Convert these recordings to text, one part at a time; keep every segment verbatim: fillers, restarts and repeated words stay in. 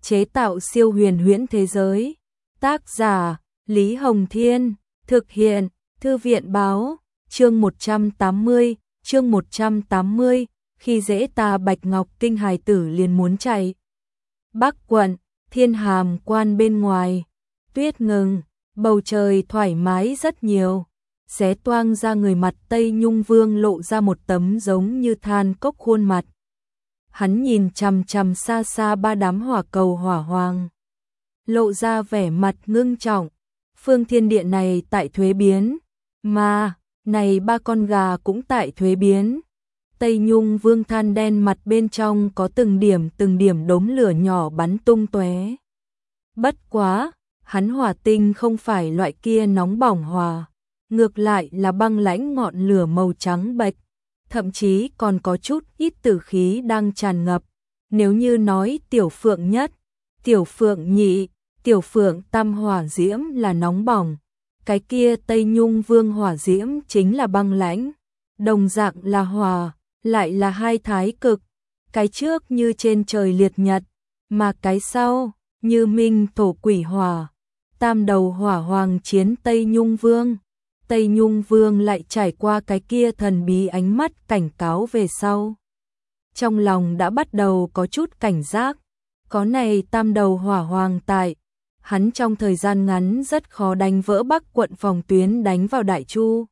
chế tạo siêu huyền huyễn thế giới. Tác giả Lý Hồng Thiên, thực hiện Thư viện Báo. Chương một trăm tám mươi, chương một trăm tám mươi, khi dễ ta Bạch Ngọc Kinh hài tử liền muốn chạy. Bắc quận, Thiên Hàm quan bên ngoài, tuyết ngừng, bầu trời thoải mái rất nhiều. Xé toang ra người mặt Tây Nhung Vương lộ ra một tấm giống như than cốc khuôn mặt. Hắn nhìn chằm chằm xa xa ba đám hỏa cầu hỏa hoàng, lộ ra vẻ mặt ngưng trọng. Phương thiên địa này tại thuế biến, mà này ba con gà cũng tại thuế biến. Tây Nhung Vương than đen mặt bên trong có từng điểm từng điểm đốm lửa nhỏ bắn tung tóe. Bất quá, hắn hỏa tinh không phải loại kia nóng bỏng hòa, ngược lại là băng lãnh ngọn lửa màu trắng bệch, thậm chí còn có chút ít tử khí đang tràn ngập. Nếu như nói tiểu phượng nhất, tiểu phượng nhị, tiểu phượng tam hỏa diễm là nóng bỏng, cái kia Tây Nhung Vương hỏa diễm chính là băng lãnh, đồng dạng là hòa, lại là hai thái cực, cái trước như trên trời liệt nhật, mà cái sau như minh thổ quỷ hỏa. Tam đầu hỏa hoàng chiến Tây Nhung Vương, Tây Nhung Vương lại trải qua cái kia thần bí ánh mắt cảnh cáo về sau. Trong lòng đã bắt đầu có chút cảnh giác, có này tam đầu hỏa hoàng tại, hắn trong thời gian ngắn rất khó đánh vỡ Bắc quận phòng tuyến đánh vào Đại Chu.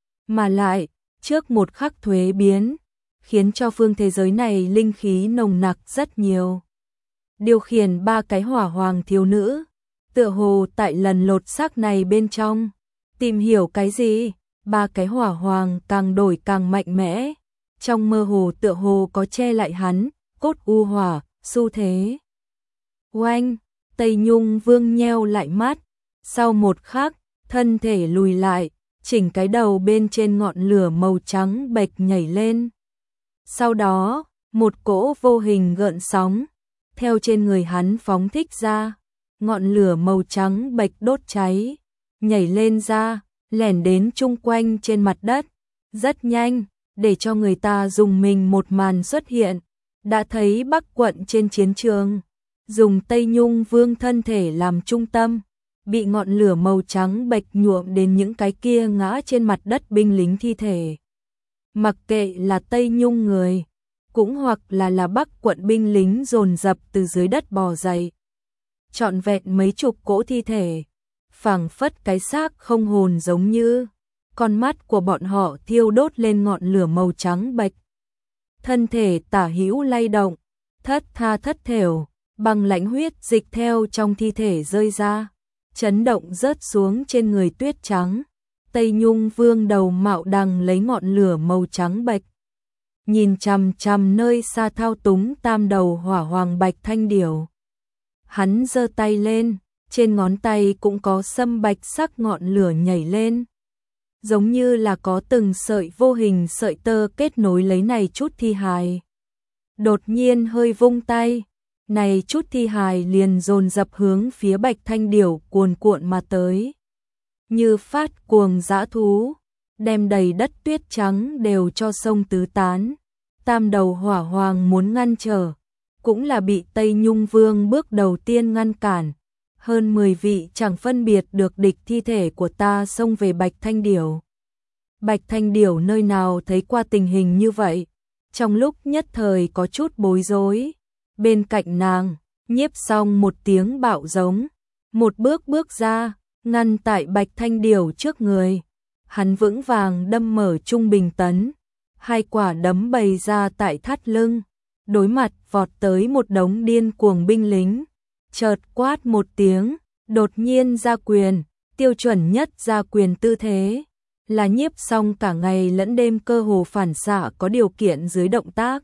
Mà lại, trước một khắc thuế biến, khiến cho phương thế giới này linh khí nồng nặc rất nhiều. Điều khiển ba cái hỏa hoàng thiếu nữ, tựa hồ tại lần lột xác này bên trong, tìm hiểu cái gì, ba cái hỏa hoàng càng đổi càng mạnh mẽ, trong mơ hồ tựa hồ có che lại hắn, cốt u hỏa, xu thế. Oanh, Tây Nhung Vương nheo lại mắt, sau một khắc, thân thể lùi lại, chỉnh cái đầu bên trên ngọn lửa màu trắng bệch nhảy lên. Sau đó, một cỗ vô hình gợn sóng, theo trên người hắn phóng thích ra, ngọn lửa màu trắng bệch đốt cháy, nhảy lên ra, lẻn đến chung quanh trên mặt đất. Rất nhanh, để cho người ta dùng mình một màn xuất hiện, đã thấy Bắc quận trên chiến trường, dùng Tây Nhung Vương thân thể làm trung tâm, bị ngọn lửa màu trắng bệch nhuộm đến những cái kia ngã trên mặt đất binh lính thi thể. Mặc kệ là Tây Nhung người, cũng hoặc là là Bắc quận binh lính dồn dập từ dưới đất bò dậy. Trọn vẹn mấy chục cỗ thi thể, phảng phất cái xác không hồn giống như, con mắt của bọn họ thiêu đốt lên ngọn lửa màu trắng bệch. Thân thể tả hữu lay động, thất tha thất thểu, băng lãnh huyết dịch theo trong thi thể rơi ra, chấn động rớt xuống trên người tuyết trắng. Tây Nhung Vương đầu mạo đằng lấy ngọn lửa màu trắng bệch, nhìn chằm chằm nơi xa thao túng tam đầu hỏa hoàng Bạch Thanh Điểu. Hắn giơ tay lên, trên ngón tay cũng có sâm bạch sắc ngọn lửa nhảy lên, giống như là có từng sợi vô hình sợi tơ kết nối lấy này chút thi hài. Đột nhiên hơi vung tay, này chút thi hài liền dồn dập hướng phía Bạch Thanh Điểu cuồn cuộn mà tới, như phát cuồng dã thú, đem đầy đất tuyết trắng đều cho sông tứ tán. Tam đầu hỏa hoàng muốn ngăn trở, cũng là bị Tây Nhung Vương bước đầu tiên ngăn cản. Hơn mười vị chẳng phân biệt được địch thi thể của ta xông về Bạch Thanh Điểu. Bạch Thanh Điểu nơi nào thấy qua tình hình như vậy, trong lúc nhất thời có chút bối rối. Bên cạnh nàng, Nhiếp Song một tiếng bạo giống, một bước bước ra, ngăn tại Bạch Thanh Điểu trước người. Hắn vững vàng đâm mở trung bình tấn, hai quả đấm bày ra tại thắt lưng, đối mặt vọt tới một đống điên cuồng binh lính. Chợt quát một tiếng, đột nhiên ra quyền, tiêu chuẩn nhất ra quyền tư thế, là Nhiếp Song cả ngày lẫn đêm cơ hồ phản xạ có điều kiện dưới động tác.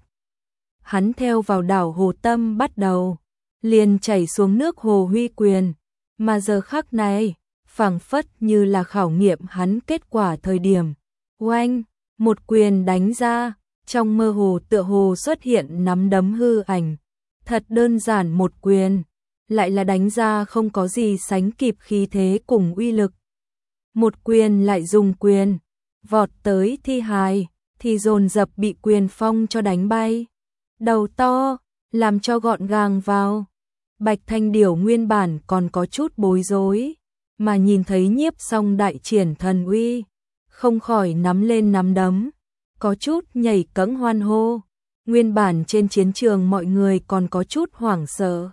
Hắn theo vào đảo hồ tâm bắt đầu, liền chảy xuống nước hồ huy quyền, mà giờ khắc này, phảng phất như là khảo nghiệm hắn kết quả thời điểm. Oanh, một quyền đánh ra, trong mơ hồ tựa hồ xuất hiện nắm đấm hư ảnh, thật đơn giản một quyền, lại là đánh ra không có gì sánh kịp khí thế cùng uy lực. Một quyền lại dùng quyền, vọt tới thi hài, thì dồn dập bị quyền phong cho đánh bay. Đầu to, làm cho gọn gàng vào. Bạch Thanh Điểu nguyên bản còn có chút bối rối, mà nhìn thấy Nhiếp Song đại triển thần uy, không khỏi nắm lên nắm đấm, có chút nhảy cẫng hoan hô. Nguyên bản trên chiến trường mọi người còn có chút hoảng sợ,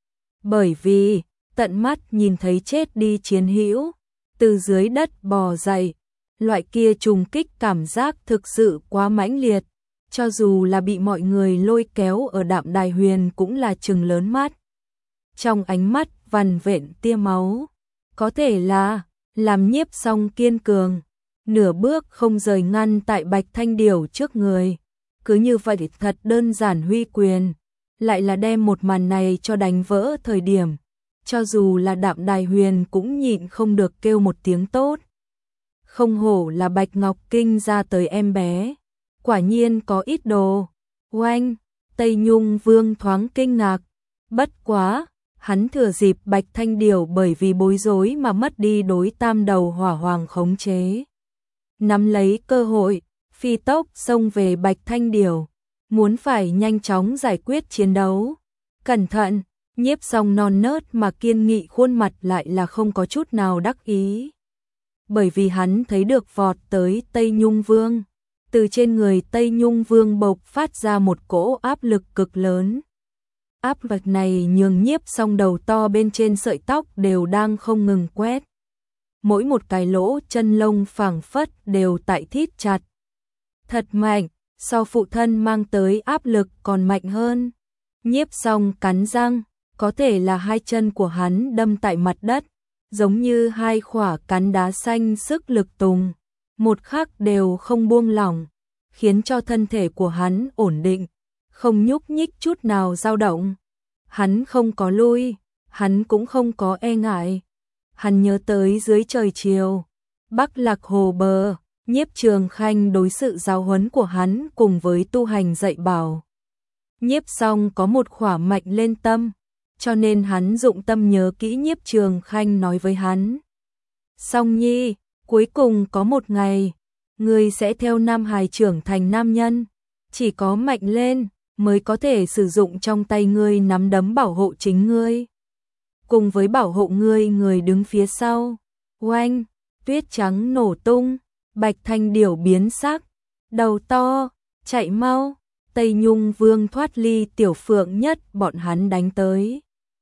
bởi vì tận mắt nhìn thấy chết đi chiến hữu từ dưới đất bò dậy, loại kia trùng kích cảm giác thực sự quá mãnh liệt, cho dù là bị mọi người lôi kéo ở Đạm Đài Huyền cũng là trừng lớn mắt. Trong ánh mắt vằn vện tia máu, có thể là làm Nhiếp Song kiên cường, nửa bước không rời ngăn tại Bạch Thanh Điểu trước người, cứ như vậy thật đơn giản huy quyền, lại là đem một màn này cho đánh vỡ thời điểm, cho dù là Đạm Đài Huyền cũng nhịn không được kêu một tiếng tốt. Không hổ là Bạch Ngọc Kinh ra tới em bé, quả nhiên có ít đồ. Oanh, Tây Nhung Vương thoáng kinh ngạc, bất quá, hắn thừa dịp Bạch Thanh Điểu bởi vì bối rối mà mất đi đối tam đầu hỏa hoàng khống chế. Nắm lấy cơ hội, phi tốc xông về Bạch Thanh Điểu, muốn phải nhanh chóng giải quyết chiến đấu. Cẩn thận, Nhiếp Song non nớt mà kiên nghị khuôn mặt lại là không có chút nào đắc ý. Bởi vì hắn thấy được vọt tới Tây Nhung Vương, từ trên người Tây Nhung Vương bộc phát ra một cỗ áp lực cực lớn. Áp lực này nhường Nhiếp Song đầu to bên trên sợi tóc đều đang không ngừng quét. Mỗi một cái lỗ chân lông phảng phất đều tại thít chặt. Thật mạnh, so phụ thân mang tới áp lực còn mạnh hơn. Nhiếp Song cắn răng, có thể là hai chân của hắn đâm tại mặt đất, giống như hai khỏa cán đá xanh sức lực tùng, một khắc đều không buông lỏng, khiến cho thân thể của hắn ổn định, không nhúc nhích chút nào dao động. Hắn không có lui, hắn cũng không có e ngại. Hắn nhớ tới dưới trời chiều, Bắc Lạc Hồ bờ, Nhiếp Trường Khanh đối sự giáo huấn của hắn cùng với tu hành dạy bảo. Nhiếp Song có một khỏa mạnh lên tâm, cho nên hắn dụng tâm nhớ kỹ Nhiếp Trường Khanh nói với hắn. Song nhi, cuối cùng có một ngày, ngươi sẽ theo Nam Hải trưởng thành nam nhân, chỉ có mạnh lên mới có thể sử dụng trong tay ngươi nắm đấm bảo hộ chính ngươi, cùng với bảo hộ ngươi người đứng phía sau. Oanh, tuyết trắng nổ tung, Bạch Thanh Điểu biến sắc, đầu to, chạy mau, Tây Nhung Vương thoát ly Tiểu Phượng Nhất bọn hắn đánh tới.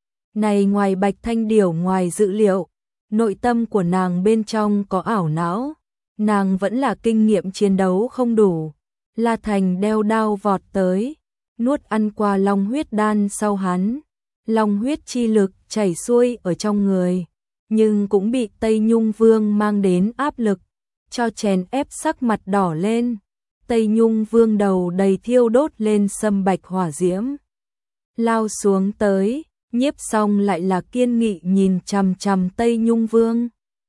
Này ngoài Bạch Thanh Điểu ngoài dự liệu, nội tâm của nàng bên trong có ảo não, nàng vẫn là kinh nghiệm chiến đấu không đủ. La Thành đeo đao vọt tới, nuốt ăn qua long huyết đan sau hắn, long huyết chi lực chảy xuôi ở trong người, nhưng cũng bị Tây Nhung Vương mang đến áp lực, cho chèn ép sắc mặt đỏ lên. Tây Nhung Vương đầu đầy thiêu đốt lên sâm bạch hỏa diễm, lao xuống tới. Nhiếp Song lại là kiên nghị nhìn chằm chằm Tây Nhung Vương.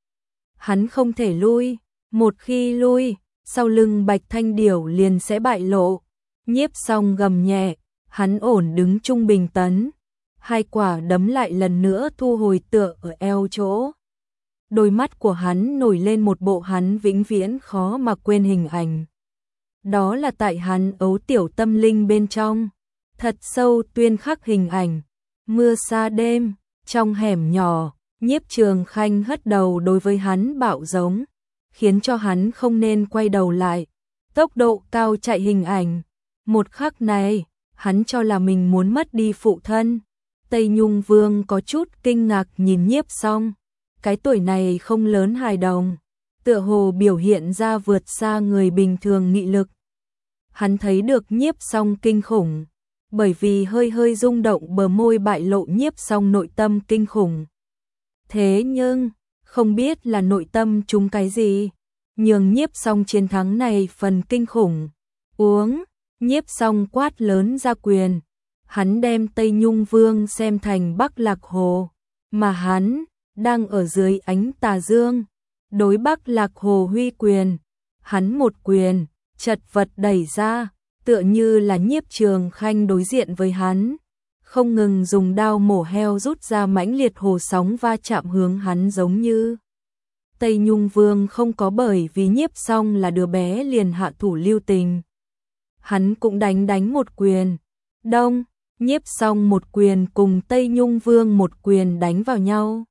Hắn không thể lui, một khi lui, sau lưng Bạch Thanh Điểu liền sẽ bại lộ. Nhiếp Song gầm nhẹ, hắn ổn đứng trung bình tấn, hai quả đấm lại lần nữa thu hồi tựa ở eo chỗ. Đôi mắt của hắn nổi lên một bộ hắn vĩnh viễn khó mà quên hình ảnh. Đó là tại hắn ấu tiểu tâm linh bên trong, thật sâu tuyên khắc hình ảnh. Mưa xa đêm, trong hẻm nhỏ, Nhiếp Trường Khanh hất đầu đối với hắn bạo giống, khiến cho hắn không nên quay đầu lại. Tốc độ cao chạy hình ảnh. Một khắc này, hắn cho là mình muốn mất đi phụ thân. Tây Nhung Vương có chút kinh ngạc nhìn Nhiếp Song. Cái tuổi này không lớn hài đồng, tựa hồ biểu hiện ra vượt xa người bình thường nghị lực. Hắn thấy được Nhiếp Song kinh khủng, bởi vì hơi hơi rung động bờ môi bại lộ Nhiếp Song nội tâm kinh khủng. Thế nhưng, không biết là nội tâm chúng cái gì, nhường Nhiếp Song chiến thắng này phần kinh khủng. Uống, Nhiếp Song quát lớn ra quyền, hắn đem Tây Nhung Vương xem thành Bắc Lạc Hồ, mà hắn đang ở dưới ánh tà dương, đối Bắc Lạc Hồ huy quyền. Hắn một quyền, chật vật đẩy ra, tựa như là Nhiếp Trường Khanh đối diện với hắn, không ngừng dùng đao mổ heo rút ra mãnh liệt hồ sóng va chạm hướng hắn giống như. Tây Nhung Vương không có bởi vì Nhiếp Song là đứa bé liền hạ thủ lưu tình. Hắn cũng đánh đánh một quyền, đông, Nhiếp Song một quyền cùng Tây Nhung Vương một quyền đánh vào nhau.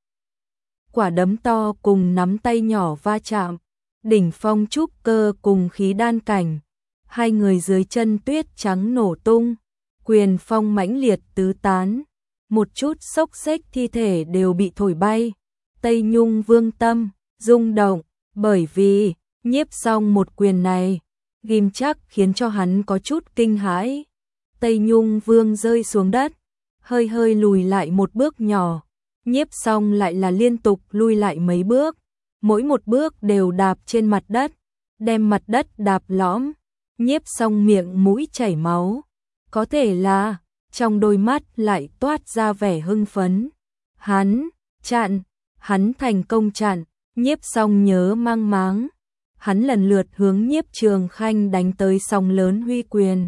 Quả đấm to cùng nắm tay nhỏ va chạm, đỉnh phong trúc cơ cùng khí đan cảnh, hai người dưới chân tuyết trắng nổ tung, quyền phong mãnh liệt tứ tán, một chút xốc xếch thi thể đều bị thổi bay. Tây Nhung Vương tâm rung động, bởi vì Nhiếp Song một quyền này ghim chắc khiến cho hắn có chút kinh hãi. Tây Nhung Vương rơi xuống đất, hơi hơi lùi lại một bước nhỏ, Nhiếp Song lại là liên tục lui lại mấy bước, mỗi một bước đều đạp trên mặt đất, đem mặt đất đạp lõm. Nhiếp Song miệng mũi chảy máu, có thể là trong đôi mắt lại toát ra vẻ hưng phấn. Hắn chặn, hắn thành công chặn. Nhiếp Song nhớ mang máng, hắn lần lượt hướng Nhiếp Trường Khanh đánh tới sóng lớn huy quyền,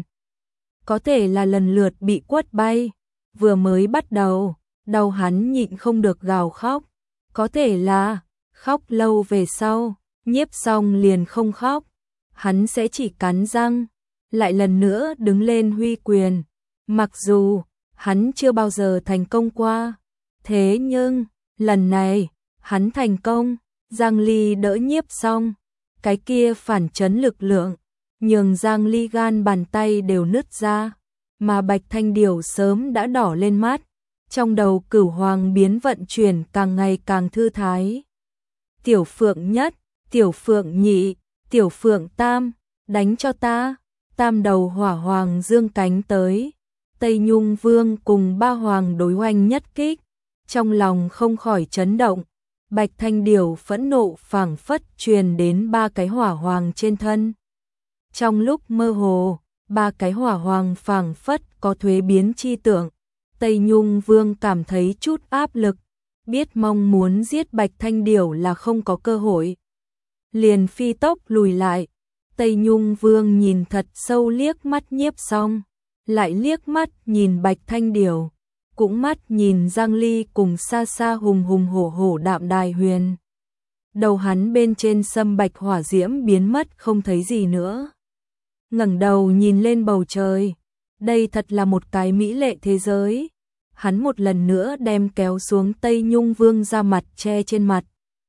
có thể là lần lượt bị quất bay. Vừa mới bắt đầu, đầu hắn nhịn không được gào khóc, có thể là khóc lâu về sau, Nhiếp Song liền không khóc, hắn sẽ chỉ cắn răng, lại lần nữa đứng lên huy quyền. Mặc dù hắn chưa bao giờ thành công qua, thế nhưng lần này hắn thành công. Giang Ly đỡ Nhiếp Song, cái kia phản chấn lực lượng nhường Giang Ly gan bàn tay đều nứt ra, mà Bạch Thanh Điểu sớm đã đỏ lên mắt, trong đầu Cửu Hoàng biến vận chuyển càng ngày càng thư thái. Tiểu Phượng nhất, Tiểu Phượng nhị, Tiểu Phượng tam, đánh cho ta. Tam đầu hỏa hoàng dương cánh tới, Tây Nhung Vương cùng ba hoàng đối oanh nhất kích, trong lòng không khỏi chấn động. Bạch Thanh Điểu phẫn nộ phảng phất truyền đến ba cái hỏa hoàng trên thân. Trong lúc mơ hồ, ba cái hỏa hoàng phảng phất có thuế biến chi tượng. Tây Nhung Vương cảm thấy chút áp lực, biết mong muốn giết Bạch Thanh Điểu là không có cơ hội, liền phi tốc lùi lại. Tây Nhung Vương nhìn thật sâu liếc mắt Nhiếp Song, lại liếc mắt nhìn Bạch Thanh Điểu, cũng mắt nhìn Giang Ly cùng xa xa hùng hùng hổ hổ Đạm Đài Huyền. Đầu hắn bên trên sâm bạch hỏa diễm biến mất không thấy gì nữa. Ngẩng đầu nhìn lên bầu trời, đây thật là một cái mỹ lệ thế giới. Hắn một lần nữa đem kéo xuống Tây Nhung Vương ra mặt che trên mặt.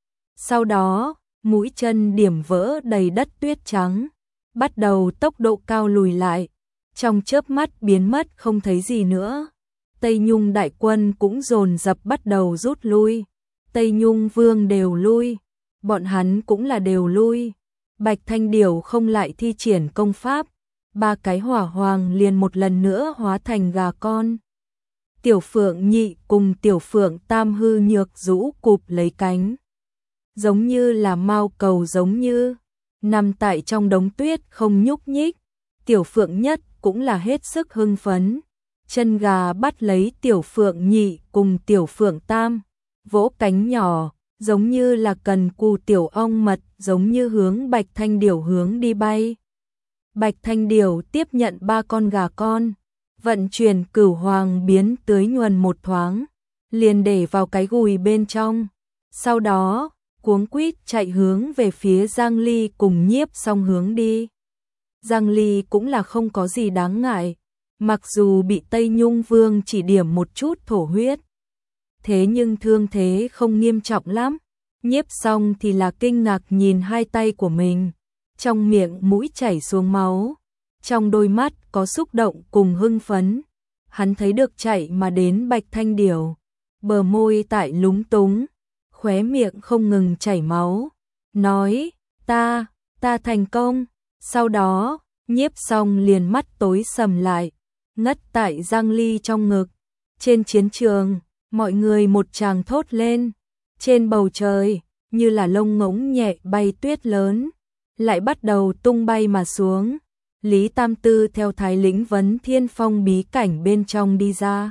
Sau đó, mũi chân điểm vỡ đầy đất tuyết trắng, bắt đầu tốc độ cao lùi lại, trong chớp mắt biến mất không thấy gì nữa. Tây Nhung đại quân cũng dồn dập bắt đầu rút lui, Tây Nhung Vương đều lui, bọn hắn cũng là đều lui. Bạch Thanh Điểu không lại thi triển công pháp, ba cái hỏa hoàng liền một lần nữa hóa thành gà con. Tiểu Phượng nhị cùng Tiểu Phượng tam hư nhược rũ cụp lấy cánh, giống như là mao cầu giống như nằm tại trong đống tuyết không nhúc nhích. Tiểu Phượng nhất cũng là hết sức hưng phấn, chân gà bắt lấy Tiểu Phượng nhị cùng Tiểu Phượng tam, vỗ cánh nhỏ, giống như là cần cù tiểu ong mật, giống như hướng Bạch Thanh Điểu hướng đi bay. Bạch Thanh Điểu tiếp nhận ba con gà con, vận chuyển Cửu Hoàng biến tưới nhuần một thoáng, liền để vào cái gùi bên trong. Sau đó, cuống quýt chạy hướng về phía Giang Ly cùng Nhiếp Song hướng đi. Giang Ly cũng là không có gì đáng ngại, mặc dù bị Tây Nhung Vương chỉ điểm một chút thổ huyết, thế nhưng thương thế không nghiêm trọng lắm. Nhiếp Song thì là kinh ngạc nhìn hai tay của mình, trong miệng mũi chảy xuống máu, trong đôi mắt có xúc động cùng hưng phấn. Hắn thấy được chạy mà đến Bạch Thanh Điểu, bờ môi tại lúng túng, khóe miệng không ngừng chảy máu, nói, ta, ta thành công. Sau đó, Nhiếp Song liền mắt tối sầm lại, ngất tại Giang Ly trong ngực. Trên chiến trường, mọi người một tràng thốt lên, trên bầu trời, như là lông ngỗng nhẹ bay tuyết lớn, lại bắt đầu tung bay mà xuống. Lý Tam Tư theo Thái lĩnh vấn thiên phong bí cảnh bên trong đi ra.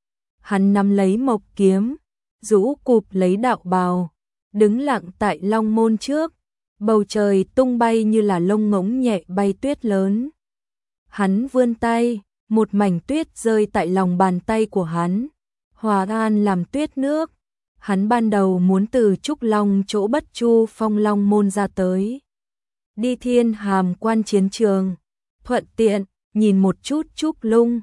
Hắn nắm lấy mộc kiếm, rũ cụp lấy đạo bào, đứng lặng tại long môn trước, bầu trời tung bay như là lông ngỗng nhẹ bay tuyết lớn. Hắn vươn tay, một mảnh tuyết rơi tại lòng bàn tay của hắn, hòa tan làm tuyết nước. Hắn ban đầu muốn từ Trúc Long chỗ Bất Chu Phong Long môn ra tới, đi Thiên Hàm quan chiến trường, thuận tiện nhìn một chút Trúc Lung.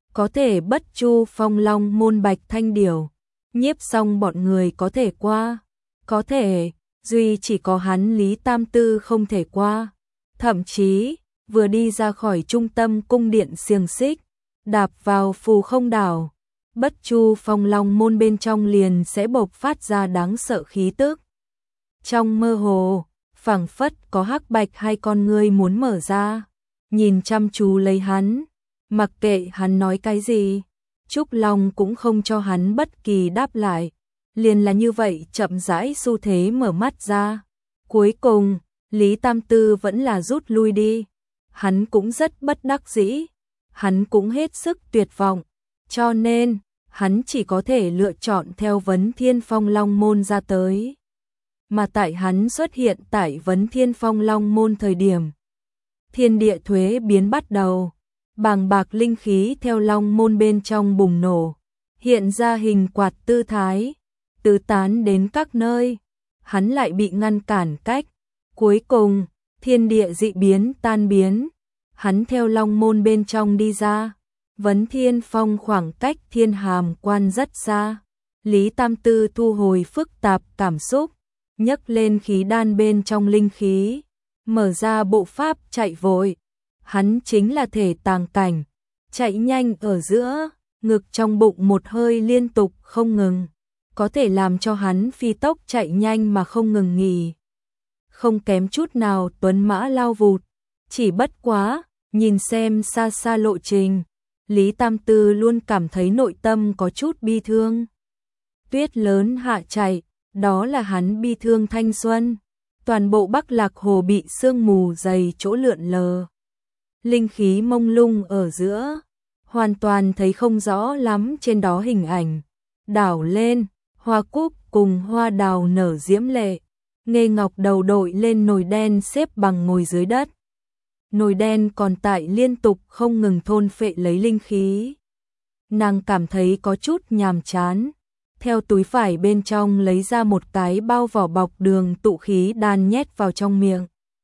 có thể bất chu phong long môn bạch thanh điểu, nhiếp xong bọn người có thể qua, có thể, duy chỉ có hắn Lý Tam Tư không thể qua, thậm chí, vừa đi ra khỏi trung tâm cung điện xiềng xích, đạp vào phù không đảo, bất chu phong long môn bên trong liền sẽ bộc phát ra đáng sợ khí tức. Trong mơ hồ, phảng phất có hắc bạch hai con ngươi muốn mở ra, nhìn chăm chú lấy hắn, mặc kệ hắn nói cái gì, Trúc Long cũng không cho hắn bất kỳ đáp lại, liền là như vậy chậm rãi xu thế mở mắt ra. Cuối cùng, Lý Tam Tư vẫn là rút lui đi, hắn cũng rất bất đắc dĩ, hắn cũng hết sức tuyệt vọng, cho nên, hắn chỉ có thể lựa chọn theo Vấn Thiên Phong Long Môn ra tới. Mà tại hắn xuất hiện tại Vấn Thiên Phong Long Môn thời điểm, thiên địa thuế biến bắt đầu, bàng bạc linh khí theo Long Môn bên trong bùng nổ, hiện ra hình quạt tư thái, tứ tán đến các nơi, hắn lại bị ngăn cản cách. Cuối cùng, thiên địa dị biến tan biến, hắn theo Long Môn bên trong đi ra, Vấn Thiên Phong khoảng cách Thiên Hàm Quan rất xa. Lý Tam Tư thu hồi phức tạp cảm xúc, nhấc lên khí đan bên trong linh khí, mở ra bộ pháp chạy vội. Hắn chính là thể tàng cảnh, chạy nhanh ở giữa, ngực trong bụng một hơi liên tục không ngừng, có thể làm cho hắn phi tốc chạy nhanh mà không ngừng nghỉ. Không kém chút nào tuấn mã lao vụt, chỉ bất quá, nhìn xem xa xa lộ trình, Lý Tam Tư luôn cảm thấy nội tâm có chút bi thương. Tuyết lớn hạ chạy, đó là hắn bi thương thanh xuân, toàn bộ Bắc Lạc Hồ bị sương mù dày chỗ lượn lờ. Linh khí mông lung ở giữa, hoàn toàn thấy không rõ lắm trên đó hình ảnh. Đảo lên, hoa cúc cùng hoa đào nở diễm lệ, Nghê Ngọc đầu đội lên nồi đen xếp bằng ngồi dưới đất. Nồi đen còn tại liên tục không ngừng thôn phệ lấy linh khí. Nàng cảm thấy có chút nhàm chán, theo túi vải bên trong lấy ra một cái bao vỏ bọc đường tụ khí đan nhét vào trong miệng.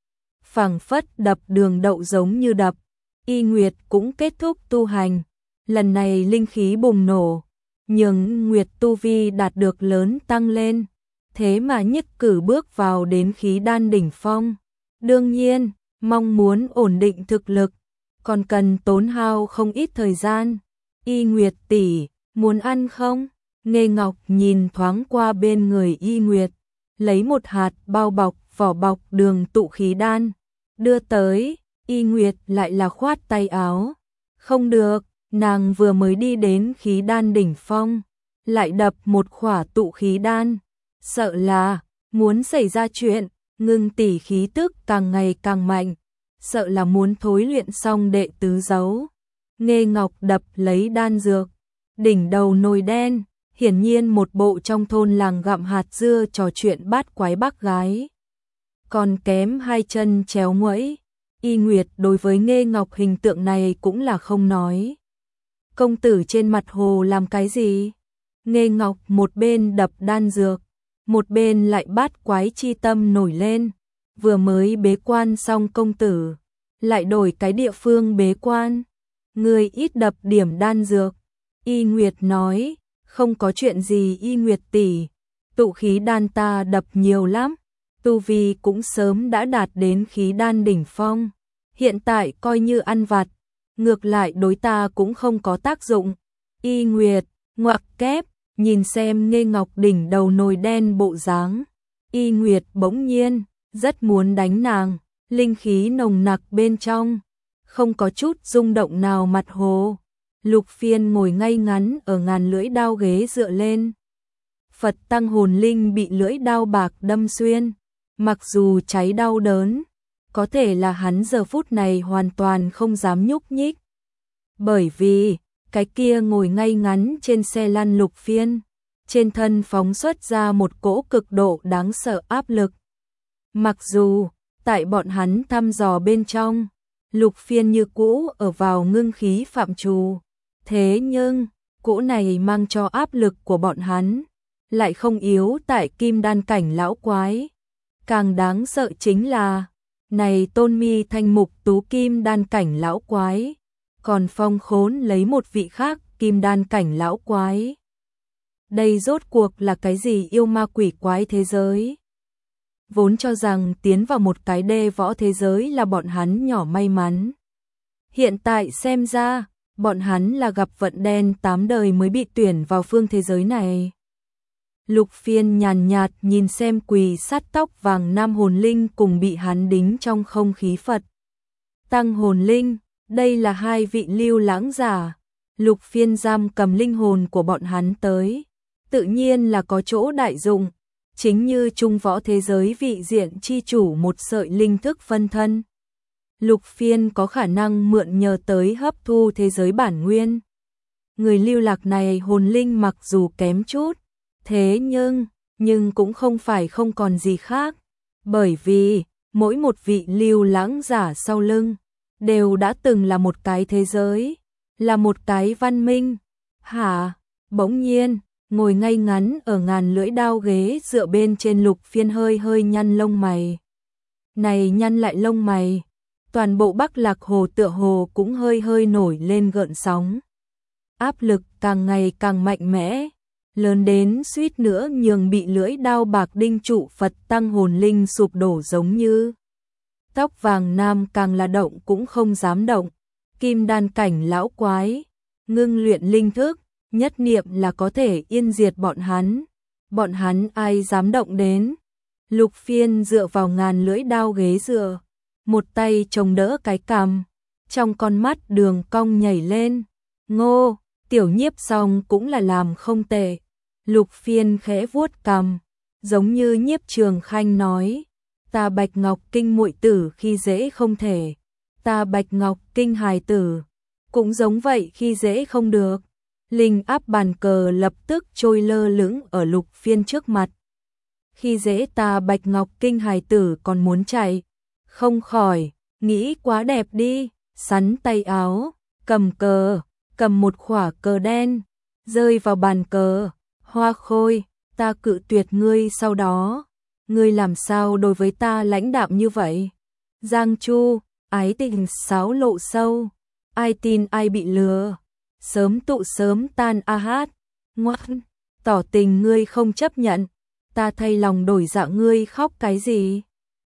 Phảng phất đập đường đậu giống như đập, Y Nguyệt cũng kết thúc tu hành, lần này linh khí bùng nổ, nhưng Nguyệt tu vi đạt được lớn tăng lên, thế mà nhất cử bước vào đến khí đan đỉnh phong. Đương nhiên, mong muốn ổn định thực lực, còn cần tốn hao không ít thời gian. Y Nguyệt tỷ, muốn ăn không? Nghê Ngọc nhìn thoáng qua bên người Y Nguyệt, lấy một hạt bao bọc vỏ bọc đường tụ khí đan, đưa tới. Y Nguyệt lại là khoát tay áo. Không được, nàng vừa mới đi đến khí đan đỉnh phong, lại đập một khỏa tụ khí đan, sợ là muốn xảy ra chuyện. Ngưng tỷ khí tức càng ngày càng mạnh, sợ là muốn thối luyện xong đệ tứ dấu. Nghê Ngọc đập lấy đan dược, đỉnh đầu nồi đen, hiển nhiên một bộ trong thôn làng gặm hạt dưa trò chuyện bát quái bác gái. Còn kém hai chân chéo nguẫy, Y Nguyệt đối với Nghê Ngọc hình tượng này cũng là không nói. Công tử trên mặt hồ làm cái gì? Nghê Ngọc một bên đập đan dược, một bên lại bát quái chi tâm nổi lên. Vừa mới bế quan xong công tử, lại đổi cái địa phương bế quan. Người ít đập điểm đan dược. Y Nguyệt nói, không có chuyện gì Y Nguyệt tỷ, tụ khí đan ta đập nhiều lắm, tu vi cũng sớm đã đạt đến khí đan đỉnh phong, hiện tại coi như ăn vặt, ngược lại đối ta cũng không có tác dụng. Y Nguyệt, ngoặc kép, nhìn xem Nghê Ngọc đỉnh đầu nồi đen bộ dáng, Y Nguyệt bỗng nhiên rất muốn đánh nàng, linh khí nồng nặc bên trong, không có chút rung động nào mặt hồ. Lục Phiên ngồi ngay ngắn ở ngàn lưỡi đao ghế dựa lên. Phật tăng hồn linh bị lưỡi đao bạc đâm xuyên, mặc dù cháy đau đớn, có thể là hắn giờ phút này hoàn toàn không dám nhúc nhích. Bởi vì, cái kia ngồi ngay ngắn trên xe lăn Lục Phiên, trên thân phóng xuất ra một cỗ cực độ đáng sợ áp lực. Mặc dù, tại bọn hắn thăm dò bên trong, Lục Phiên như cũ ở vào ngưng khí phạm trù, thế nhưng, cỗ này mang cho áp lực của bọn hắn, lại không yếu tại kim đan cảnh lão quái. Càng đáng sợ chính là, này tôn mi thanh mục tú kim đan cảnh lão quái, còn Phong Khốn lấy một vị khác, kim đan cảnh lão quái. Đây rốt cuộc là cái gì yêu ma quỷ quái thế giới? Vốn cho rằng tiến vào một cái đê võ thế giới là bọn hắn nhỏ may mắn. Hiện tại xem ra, bọn hắn là gặp vận đen tám đời mới bị tuyển vào phương thế giới này. Lục Phiên nhàn nhạt nhìn xem quỳ sát tóc vàng nam hồn linh cùng bị hắn đính trong không khí Phật tăng hồn linh, đây là hai vị lưu lãng giả. Lục Phiên giam cầm linh hồn của bọn hắn tới, tự nhiên là có chỗ đại dụng, chính như trung võ thế giới vị diện chi chủ một sợi linh thức phân thân. Lục Phiên có khả năng mượn nhờ tới hấp thu thế giới bản nguyên. Người lưu lạc này hồn linh mặc dù kém chút, thế nhưng, nhưng cũng không phải không còn gì khác, bởi vì mỗi một vị lưu lãng giả sau lưng đều đã từng là một cái thế giới, là một cái văn minh. Hả? Bỗng nhiên, ngồi ngay ngắn ở ngàn lưỡi đao ghế dựa bên trên Lục Phiên hơi hơi nhăn lông mày. Này nhăn lại lông mày, toàn bộ Bắc Lạc Hồ tựa hồ cũng hơi hơi nổi lên gợn sóng. Áp lực càng ngày càng mạnh mẽ, lớn đến suýt nữa nhường bị lưỡi đao bạc đinh trụ Phật tăng hồn linh sụp đổ giống như. Tóc vàng nam càng là động cũng không dám động, kim đan cảnh lão quái, ngưng luyện linh thức, nhất niệm là có thể yên diệt bọn hắn. Bọn hắn ai dám động đến? Lục Phiên dựa vào ngàn lưỡi đao ghế dựa, một tay chống đỡ cái cằm, trong con mắt đường cong nhảy lên. Ngô, tiểu nhiếp xong cũng là làm không tệ. Lục Phiên khẽ vuốt cằm, giống như Nhiếp Trường Khanh nói, ta Bạch Ngọc Kinh muội tử khi dễ không thể, ta Bạch Ngọc Kinh hài tử cũng giống vậy khi dễ không được. Linh áp bàn cờ lập tức trôi lơ lửng ở Lục Phiên trước mặt. Khi dễ ta Bạch Ngọc Kinh hài tử còn muốn chạy, không khỏi, nghĩ quá đẹp đi, sắn tay áo, cầm cờ, cầm một khỏa cờ đen, rơi vào bàn cờ. Hoa Khôi, ta cự tuyệt ngươi sau đó, ngươi làm sao đối với ta lãnh đạm như vậy? Giang Chu, ái tình sáo lộ sâu, ai tin ai bị lừa, sớm tụ sớm tan a hát, ngoan, tỏ tình ngươi không chấp nhận, ta thay lòng đổi dạ ngươi khóc cái gì?